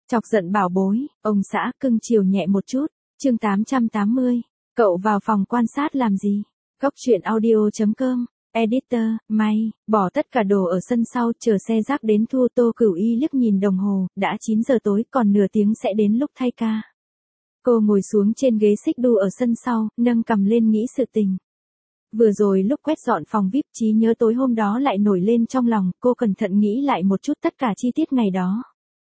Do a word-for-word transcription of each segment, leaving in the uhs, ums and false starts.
Chọc giận bảo bối, ông xã cưng chiều nhẹ một chút. Chương tám trăm tám mươi. Cậu vào phòng quan sát làm gì? Góc truyện audio chấm com. Editor, may, bỏ tất cả đồ ở sân sau, chờ xe rác đến thu. Tô Cửu Y liếc nhìn đồng hồ, đã chín giờ tối, còn nửa tiếng sẽ đến lúc thay ca. Cô ngồi xuống trên ghế xích đu ở sân sau, nâng cằm lên nghĩ sự tình. Vừa rồi lúc quét dọn phòng vi ai pi, trí nhớ tối hôm đó lại nổi lên trong lòng, cô cẩn thận nghĩ lại một chút tất cả chi tiết ngày đó.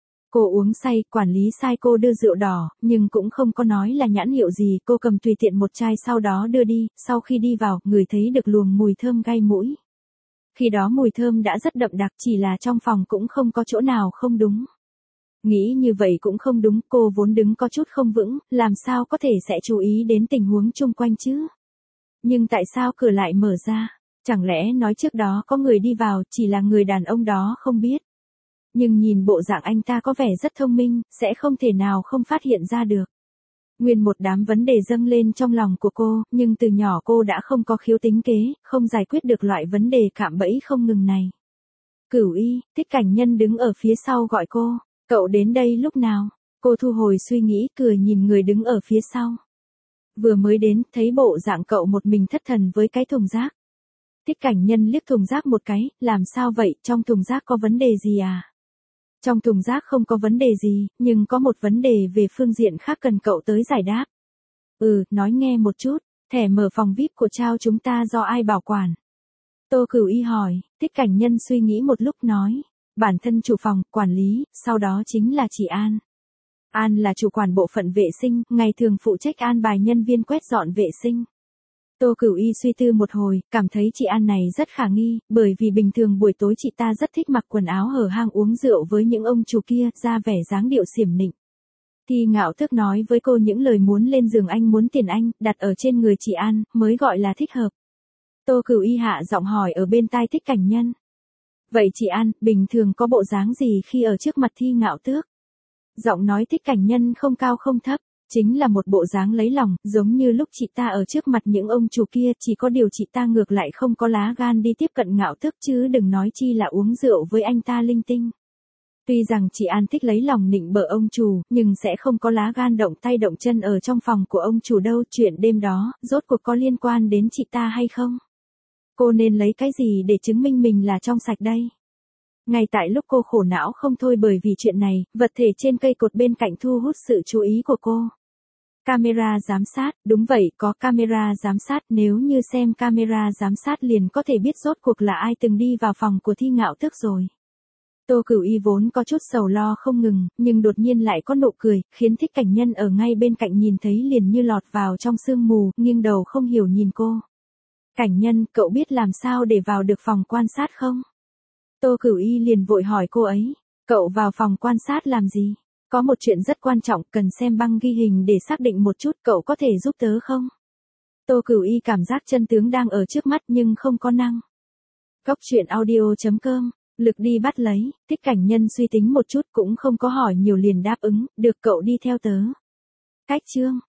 Cô uống say, quản lý sai cô đưa rượu đỏ, nhưng cũng không có nói là nhãn hiệu gì, cô cầm tùy tiện một chai sau đó đưa đi, sau khi đi vào, ngửi thấy được luồng mùi thơm gai mũi. Khi đó mùi thơm đã rất đậm đặc, chỉ là trong phòng cũng không có chỗ nào không đúng. Nghĩ như vậy cũng không đúng, cô vốn đứng có chút không vững, làm sao có thể sẽ chú ý đến tình huống chung quanh chứ? Nhưng tại sao cửa lại mở ra? Chẳng lẽ nói trước đó có người đi vào, chỉ là người đàn ông đó không biết. Nhưng nhìn bộ dạng anh ta có vẻ rất thông minh, sẽ không thể nào không phát hiện ra được. Nguyên một đám vấn đề dâng lên trong lòng của cô, nhưng từ nhỏ cô đã không có khiếu tính kế, không giải quyết được loại vấn đề cạm bẫy không ngừng này. Cửu Y, Thích Cảnh Nhân đứng ở phía sau gọi cô, cậu đến đây lúc nào? Cô thu hồi suy nghĩ, cười nhìn người đứng ở phía sau. Vừa mới đến, thấy bộ dạng cậu một mình thất thần với cái thùng rác. Thích Cảnh Nhân liếc thùng rác một cái, làm sao vậy, trong thùng rác có vấn đề gì à? Trong thùng rác không có vấn đề gì, nhưng có một vấn đề về phương diện khác cần cậu tới giải đáp. Ừ, nói nghe một chút, thẻ mở phòng vi ai pi của trao chúng ta do ai bảo quản? Tô Cửu Y hỏi. Thích Cảnh Nhân suy nghĩ một lúc nói, bản thân chủ phòng, quản lý, sau đó chính là chị An. An là chủ quản bộ phận vệ sinh, ngày thường phụ trách an bài nhân viên quét dọn vệ sinh. Tô Cửu Y suy tư một hồi, cảm thấy chị An này rất khả nghi, bởi vì bình thường buổi tối chị ta rất thích mặc quần áo hở hang uống rượu với những ông chủ kia, ra vẻ dáng điệu xiểm nịnh. Thì ngạo thức nói với cô những lời muốn lên giường anh muốn tiền anh, đặt ở trên người chị An, mới gọi là thích hợp. Tô Cửu Y hạ giọng hỏi ở bên tai Thích Cảnh Nhân. Vậy chị An, bình thường có bộ dáng gì khi ở trước mặt Thi Ngạo Tước? Giọng nói Thích Cảnh Nhân không cao không thấp. Chính là một bộ dáng lấy lòng, giống như lúc chị ta ở trước mặt những ông chủ kia, chỉ có điều chị ta ngược lại không có lá gan đi tiếp cận Ngạo Tước chứ đừng nói chi là uống rượu với anh ta linh tinh. Tuy rằng chị An thích lấy lòng nịnh bợ ông chủ, nhưng sẽ không có lá gan động tay động chân ở trong phòng của ông chủ đâu. Chuyện đêm đó, rốt cuộc có liên quan đến chị ta hay không? Cô nên lấy cái gì để chứng minh mình là trong sạch đây? Ngay tại lúc cô khổ não không thôi bởi vì chuyện này, vật thể trên cây cột bên cạnh thu hút sự chú ý của cô. Camera giám sát, đúng vậy, có camera giám sát, nếu như xem camera giám sát liền có thể biết rốt cuộc là ai từng đi vào phòng của Thi Ngạo Tước rồi. Tô Cửu Y vốn có chút sầu lo không ngừng, nhưng đột nhiên lại có nụ cười, khiến Thích Cảnh Nhân ở ngay bên cạnh nhìn thấy liền như lọt vào trong sương mù, nghiêng đầu không hiểu nhìn cô. Cảnh Nhân, cậu biết làm sao để vào được phòng quan sát không? Tô Cửu Y liền vội hỏi cô ấy, cậu vào phòng quan sát làm gì? Có một chuyện rất quan trọng, cần xem băng ghi hình để xác định một chút, cậu có thể giúp tớ không? Tô Cửu Y cảm giác chân tướng đang ở trước mắt nhưng không có năng. Góc truyện audio chấm com, lực đi bắt lấy. Thích Cảnh Nhân suy tính một chút cũng không có hỏi nhiều liền đáp ứng, được cậu đi theo tớ. Cách chương.